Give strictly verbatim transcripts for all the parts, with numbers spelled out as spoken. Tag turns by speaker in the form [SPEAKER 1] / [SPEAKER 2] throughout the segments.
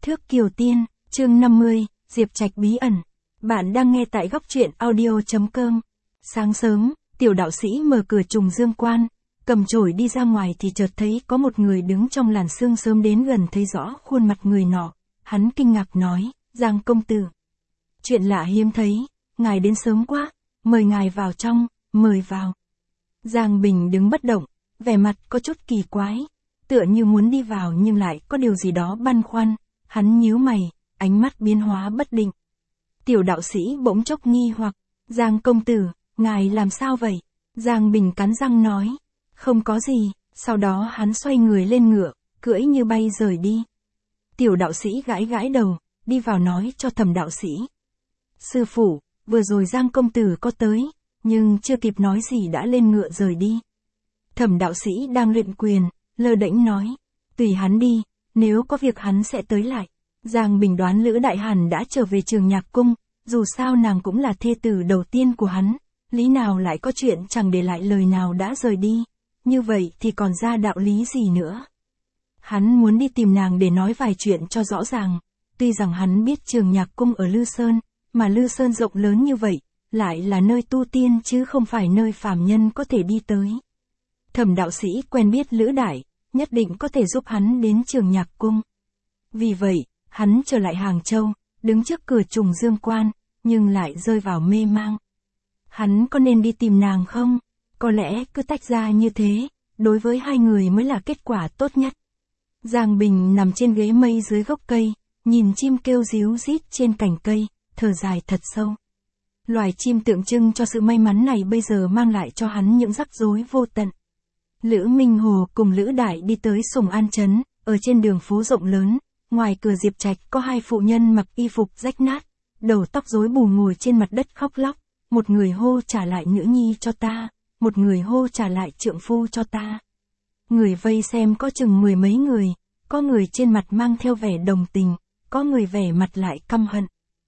[SPEAKER 1] Thước Kiều Tiên, chương năm mươi, Diệp Trạch bí ẩn. Bạn đang nghe tại góc truyện audio.com. Sáng sớm, tiểu đạo sĩ mở cửa trùng dương quan, cầm chổi đi ra ngoài thì chợt thấy có một người đứng trong làn sương sớm đến gần thấy rõ khuôn mặt người nọ. Hắn kinh ngạc nói, Giang công tử. Chuyện lạ hiếm thấy, ngài đến sớm quá, mời ngài vào trong, mời vào. Giang Bình đứng bất động, vẻ mặt có chút kỳ quái, tựa như muốn đi vào nhưng lại có điều gì đó băn khoăn, hắn nhíu mày, ánh mắt biến hóa bất định. Tiểu đạo sĩ bỗng chốc nghi hoặc, Giang công tử, ngài làm sao vậy? Giang Bình cắn răng nói, không có gì, sau đó hắn xoay người lên ngựa, cưỡi như bay rời đi. Tiểu đạo sĩ gãi gãi đầu, đi vào nói cho Thẩm đạo sĩ. Sư phụ, vừa rồi Giang công tử có tới, nhưng chưa kịp nói gì đã lên ngựa rời đi. Thẩm đạo sĩ đang luyện quyền, lơ đễnh nói, tùy hắn đi, nếu có việc hắn sẽ tới lại. Giang Bình đoán Lữ Đại Hàn đã trở về Trường Nhạc Cung, dù sao nàng cũng là thê tử đầu tiên của hắn, lý nào lại có chuyện chẳng để lại lời nào đã rời đi, như vậy thì còn ra đạo lý gì nữa. Hắn muốn đi tìm nàng để nói vài chuyện cho rõ ràng, tuy rằng hắn biết Trường Nhạc Cung ở Lư Sơn, mà Lư Sơn rộng lớn như vậy, lại là nơi tu tiên chứ không phải nơi phàm nhân có thể đi tới. Thẩm đạo sĩ quen biết Lữ Đại, nhất định có thể giúp hắn đến Trường Nhạc Cung. Vì vậy, hắn trở lại Hàng Châu, đứng trước cửa trùng dương quan, nhưng lại rơi vào mê mang. Hắn có nên đi tìm nàng không? Có lẽ cứ tách ra như thế, đối với hai người mới là kết quả tốt nhất. Giang Bình nằm trên ghế mây dưới gốc cây, nhìn chim kêu ríu rít trên cành cây, thở dài thật sâu. Loài chim tượng trưng cho sự may mắn này bây giờ mang lại cho hắn những rắc rối vô tận. Lữ Minh Hồ cùng Lữ Đại đi tới Sùng An Trấn, ở trên đường phố rộng lớn, ngoài cửa Diệp Trạch có hai phụ nhân mặc y phục rách nát, đầu tóc rối bù ngồi trên mặt đất khóc lóc, một người hô trả lại nữ nhi cho ta, một người hô trả lại trượng phu cho ta. Người vây xem có chừng mười mấy người, có người trên mặt mang theo vẻ đồng tình, có người vẻ mặt lại căm hận.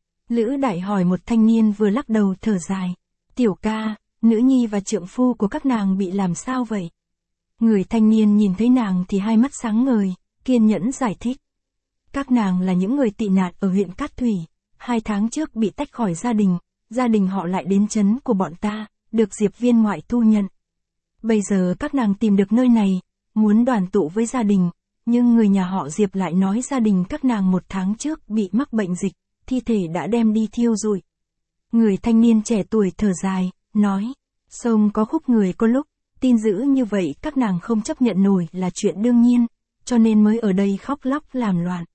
[SPEAKER 1] Lữ Đại hỏi một thanh niên vừa lắc đầu thở dài, tiểu ca, nữ nhi và trượng phu của các nàng bị làm sao vậy? Người thanh niên nhìn thấy nàng thì hai mắt sáng ngời, kiên nhẫn giải thích. Các nàng là những người tị nạn ở huyện Cát Thủy, hai tháng trước bị tách khỏi gia đình, gia đình họ lại đến trấn của bọn ta, được Diệp viên ngoại thu nhận. Bây giờ các nàng tìm được nơi này, muốn đoàn tụ với gia đình, nhưng người nhà họ Diệp lại nói gia đình các nàng một tháng trước bị mắc bệnh dịch, thi thể đã đem đi thiêu rụi. Người thanh niên trẻ tuổi thở dài, nói, sông có khúc người có lúc, tin dữ như vậy các nàng không chấp nhận nổi là chuyện đương nhiên, cho nên mới ở đây khóc lóc làm loạn.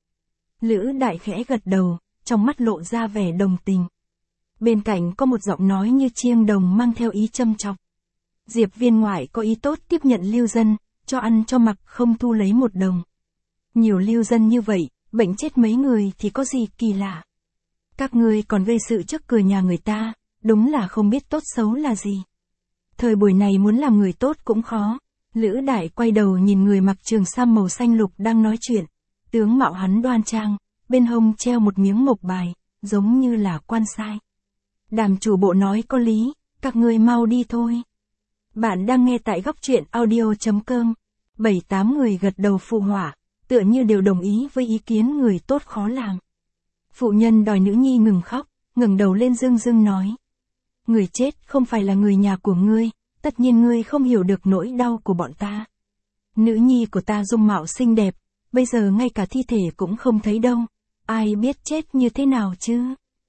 [SPEAKER 1] Lữ Đại khẽ gật đầu, trong mắt lộ ra vẻ đồng tình. Bên cạnh có một giọng nói như chiêng đồng mang theo ý châm chọc. Diệp viên ngoại có ý tốt tiếp nhận lưu dân, cho ăn cho mặc không thu lấy một đồng. Nhiều lưu dân như vậy, bệnh chết mấy người thì có gì kỳ lạ. Các ngươi còn gây sự trước cửa nhà người ta, đúng là không biết tốt xấu là gì. Thời buổi này muốn làm người tốt cũng khó. Lữ Đại quay đầu nhìn người mặc trường sam màu xanh lục đang nói chuyện. Tướng mạo hắn đoan trang, bên hông treo một miếng mộc bài, giống như là quan sai. Đàm chủ bộ nói có lý, các ngươi mau đi thôi. Bạn đang nghe tại góc truyện audio.com. Bảy tám người gật đầu phụ họa, tựa như đều đồng ý với ý kiến người tốt khó làm. Phụ nhân đòi nữ nhi ngừng khóc, ngẩng đầu lên dưng dưng nói. Người chết không phải là người nhà của ngươi, tất nhiên ngươi không hiểu được nỗi đau của bọn ta. Nữ nhi của ta dung mạo xinh đẹp, bây giờ ngay cả thi thể cũng không thấy đâu, ai biết chết như thế nào chứ?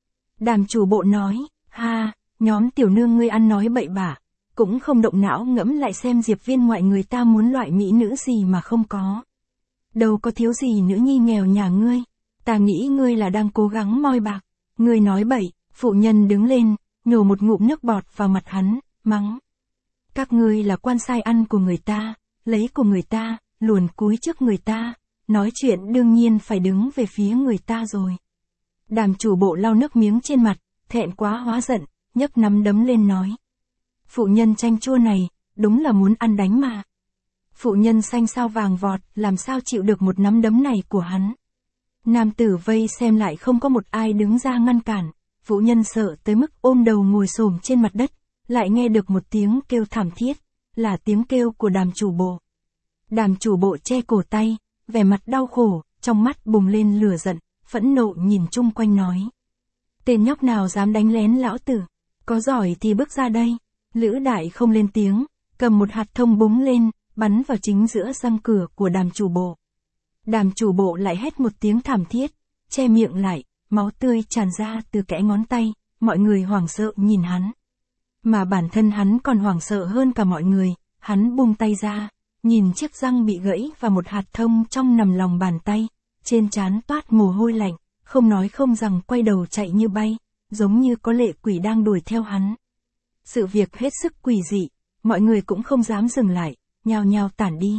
[SPEAKER 1] Đàm chủ bộ nói, ha, nhóm tiểu nương ngươi ăn nói bậy bạ, cũng không động não ngẫm lại xem Diệp viên ngoại người ta muốn loại mỹ nữ gì mà không có. Đâu có thiếu gì nữ nhi nghèo nhà ngươi, ta nghĩ ngươi là đang cố gắng moi bạc, ngươi nói bậy. Phụ nhân đứng lên, nhổ một ngụm nước bọt vào mặt hắn, mắng. Các ngươi là quan sai ăn của người ta, lấy của người ta, luồn cúi trước người ta, nói chuyện đương nhiên phải đứng về phía người ta rồi. Đàm chủ bộ lau nước miếng trên mặt, thẹn quá hóa giận, nhấc nắm đấm lên nói. Phụ nhân chanh chua này, đúng là muốn ăn đánh mà. Phụ nhân xanh sao vàng vọt, làm sao chịu được một nắm đấm này của hắn. Nam tử vây xem lại không có một ai đứng ra ngăn cản, phụ nhân sợ tới mức ôm đầu ngồi xổm trên mặt đất, lại nghe được một tiếng kêu thảm thiết, là tiếng kêu của đàm chủ bộ. Đàm chủ bộ che cổ tay, vẻ mặt đau khổ, trong mắt bùng lên lửa giận, phẫn nộ nhìn chung quanh nói. Tên nhóc nào dám đánh lén lão tử, có giỏi thì bước ra đây. Lữ Đại không lên tiếng, cầm một hạt thông búng lên, bắn vào chính giữa răng cửa của Đàm chủ bộ. Đàm chủ bộ lại hét một tiếng thảm thiết, che miệng lại, máu tươi tràn ra từ kẽ ngón tay, mọi người hoảng sợ nhìn hắn. Mà bản thân hắn còn hoảng sợ hơn cả mọi người, hắn buông tay ra, nhìn chiếc răng bị gãy và một hạt thông trong nằm lòng bàn tay, trên trán toát mồ hôi lạnh, không nói không rằng quay đầu chạy như bay, giống như có lệ quỷ đang đuổi theo hắn. Sự việc hết sức quỷ dị, mọi người cũng không dám dừng lại, nhao nhao tản đi.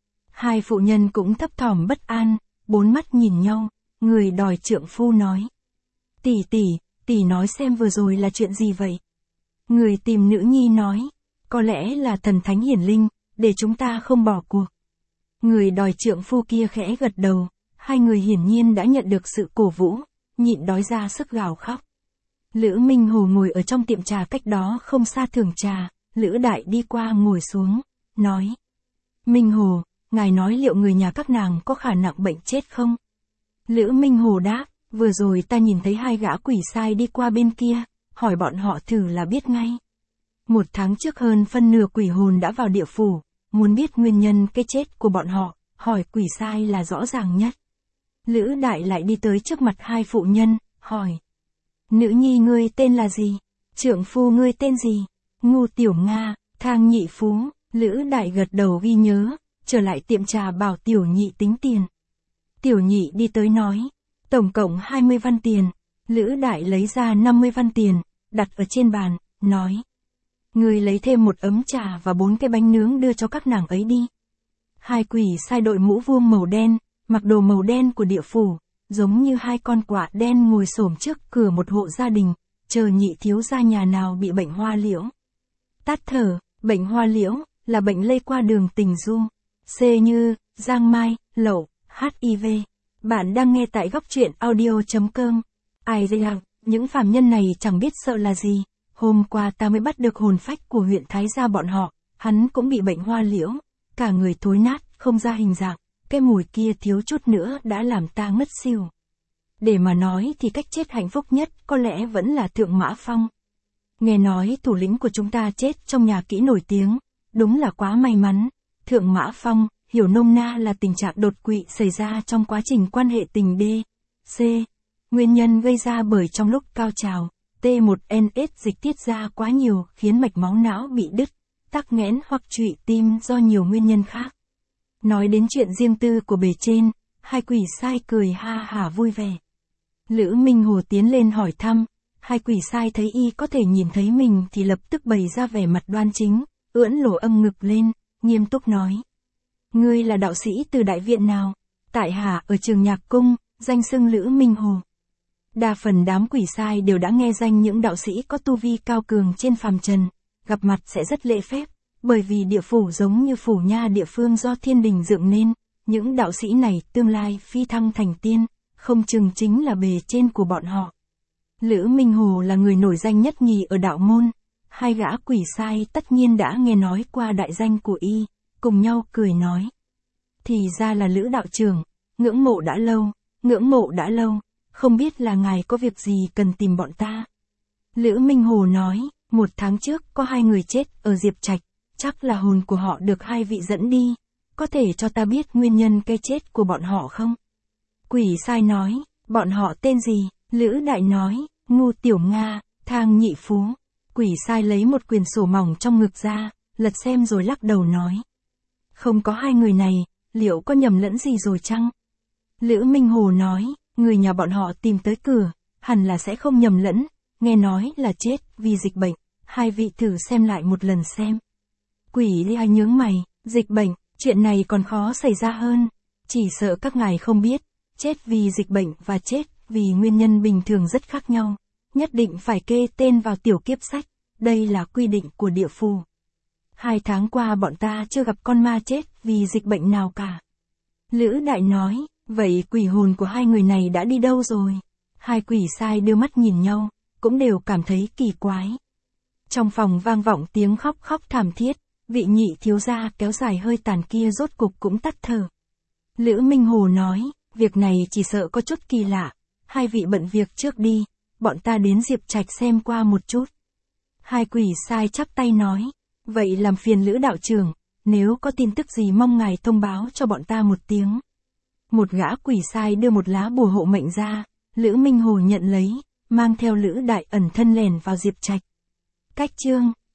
[SPEAKER 1] Hai phụ nhân cũng thấp thỏm bất an, bốn mắt nhìn nhau, người đòi trượng phu nói. Tỷ tỷ, tỷ nói xem vừa rồi là chuyện gì vậy? Người tìm nữ nhi nói, có lẽ là thần thánh hiển linh, để chúng ta không bỏ cuộc. Người đòi trượng phu kia khẽ gật đầu, hai người hiển nhiên đã nhận được sự cổ vũ, nhịn đói ra sức gào khóc. Lữ Minh Hồ ngồi ở trong tiệm trà cách đó không xa thưởng trà, Lữ Đại đi qua ngồi xuống, nói. Minh Hồ, ngài nói liệu người nhà các nàng có khả năng bệnh chết không? Lữ Minh Hồ đáp, vừa rồi ta nhìn thấy hai gã quỷ sai đi qua bên kia, hỏi bọn họ thử là biết ngay. Một tháng trước hơn phân nửa quỷ hồn đã vào địa phủ, muốn biết nguyên nhân cái chết của bọn họ, hỏi quỷ sai là rõ ràng nhất. Lữ Đại lại đi tới trước mặt hai phụ nhân, hỏi. Nữ nhi ngươi tên là gì? Trượng phu ngươi tên gì? Ngu Tiểu Nga, Thang Nhị Phú. Lữ Đại gật đầu ghi nhớ, trở lại tiệm trà bảo Tiểu Nhị tính tiền. Tiểu Nhị đi tới nói, tổng cộng hai mươi văn tiền. Lữ Đại lấy ra năm mươi văn tiền, đặt ở trên bàn, nói. Ngươi lấy thêm một ấm trà và bốn cái bánh nướng đưa cho các nàng ấy đi. Hai quỷ sai đội mũ vuông màu đen, mặc đồ màu đen của địa phủ, giống như hai con quạ đen ngồi xổm trước cửa một hộ gia đình, chờ Nhị thiếu gia nhà nào bị bệnh hoa liễu. Tát thở, bệnh hoa liễu, là bệnh lây qua đường tình du. C như, giang mai, lậu, hát i vê. Bạn đang nghe tại góc truyện audio.com. Ai ra, những phàm nhân này chẳng biết sợ là gì. Hôm qua ta mới bắt được hồn phách của huyện Thái gia bọn họ, hắn cũng bị bệnh hoa liễu, cả người thối nát, không ra hình dạng, cái mùi kia thiếu chút nữa đã làm ta ngất xỉu. Để mà nói thì cách chết hạnh phúc nhất có lẽ vẫn là Thượng Mã Phong. Nghe nói thủ lĩnh của chúng ta chết trong nhà kỹ nổi tiếng, đúng là quá may mắn. Thượng Mã Phong, hiểu nôm na là tình trạng đột quỵ xảy ra trong quá trình quan hệ tình D. C. Nguyên nhân gây ra bởi trong lúc cao trào, T một N S dịch tiết ra quá nhiều khiến mạch máu não bị đứt, tắc nghẽn hoặc trụy tim do nhiều nguyên nhân khác. Nói đến chuyện riêng tư của bề trên, hai quỷ sai cười ha hả vui vẻ. Lữ Minh Hồ tiến lên hỏi thăm, hai quỷ sai thấy y có thể nhìn thấy mình thì lập tức bày ra vẻ mặt đoan chính, ưỡn lỗ âm ngực lên, nghiêm túc nói. Ngươi là đạo sĩ từ đại viện nào? Tại hạ ở Trường Nhạc Cung, danh xưng Lữ Minh Hồ. Đa phần đám quỷ sai đều đã nghe danh những đạo sĩ có tu vi cao cường trên phàm trần, gặp mặt sẽ rất lễ phép, bởi vì địa phủ giống như phủ nha địa phương do thiên đình dựng nên, những đạo sĩ này tương lai phi thăng thành tiên, không chừng chính là bề trên của bọn họ. Lữ Minh Hồ là người nổi danh nhất nhì ở đạo môn, hai gã quỷ sai tất nhiên đã nghe nói qua đại danh của y, cùng nhau cười nói. Thì ra là Lữ đạo trưởng, ngưỡng mộ đã lâu, ngưỡng mộ đã lâu, không biết là ngài có việc gì cần tìm bọn ta. Lữ Minh Hồ nói, một tháng trước có hai người chết ở Diệp Trạch, chắc là hồn của họ được hai vị dẫn đi, có thể cho ta biết nguyên nhân cái chết của bọn họ không? Quỷ sai nói, bọn họ tên gì? Lữ Đại nói, Ngu Tiểu Nga, Thang Nhị Phú. Quỷ sai lấy một quyển sổ mỏng trong ngực ra, lật xem rồi lắc đầu nói. Không có hai người này, liệu có nhầm lẫn gì rồi chăng? Lữ Minh Hồ nói, người nhà bọn họ tìm tới cửa, hẳn là sẽ không nhầm lẫn, nghe nói là chết vì dịch bệnh, hai vị thử xem lại một lần xem. Quỷ Ly nhướng mày, dịch bệnh, chuyện này còn khó xảy ra hơn, chỉ sợ các ngài không biết, chết vì dịch bệnh và chết vì nguyên nhân bình thường rất khác nhau, nhất định phải kê tên vào tiểu kiếp sách, đây là quy định của địa phủ. Hai tháng qua bọn ta chưa gặp con ma chết vì dịch bệnh nào cả. Lữ Đại nói, vậy quỷ hồn của hai người này đã đi đâu rồi? Hai quỷ sai đưa mắt nhìn nhau, cũng đều cảm thấy kỳ quái. Trong phòng vang vọng tiếng khóc khóc thảm thiết, vị Nhị thiếu gia kéo dài hơi tàn kia rốt cục cũng tắt thở. Lữ Minh Hồ nói, Việc này chỉ sợ có chút kỳ lạ, hai vị bận việc trước đi, bọn ta đến Diệp Trạch xem qua một chút. Hai quỷ sai chắp tay nói, vậy làm phiền Lữ đạo trưởng, nếu có tin tức gì mong ngài thông báo cho bọn ta một tiếng. Một gã quỷ sai đưa một lá bùa hộ mệnh ra, Lữ Minh Hồ nhận lấy, mang theo Lữ Đại Ẩn thân lèn vào Diệp Trạch. Cách chương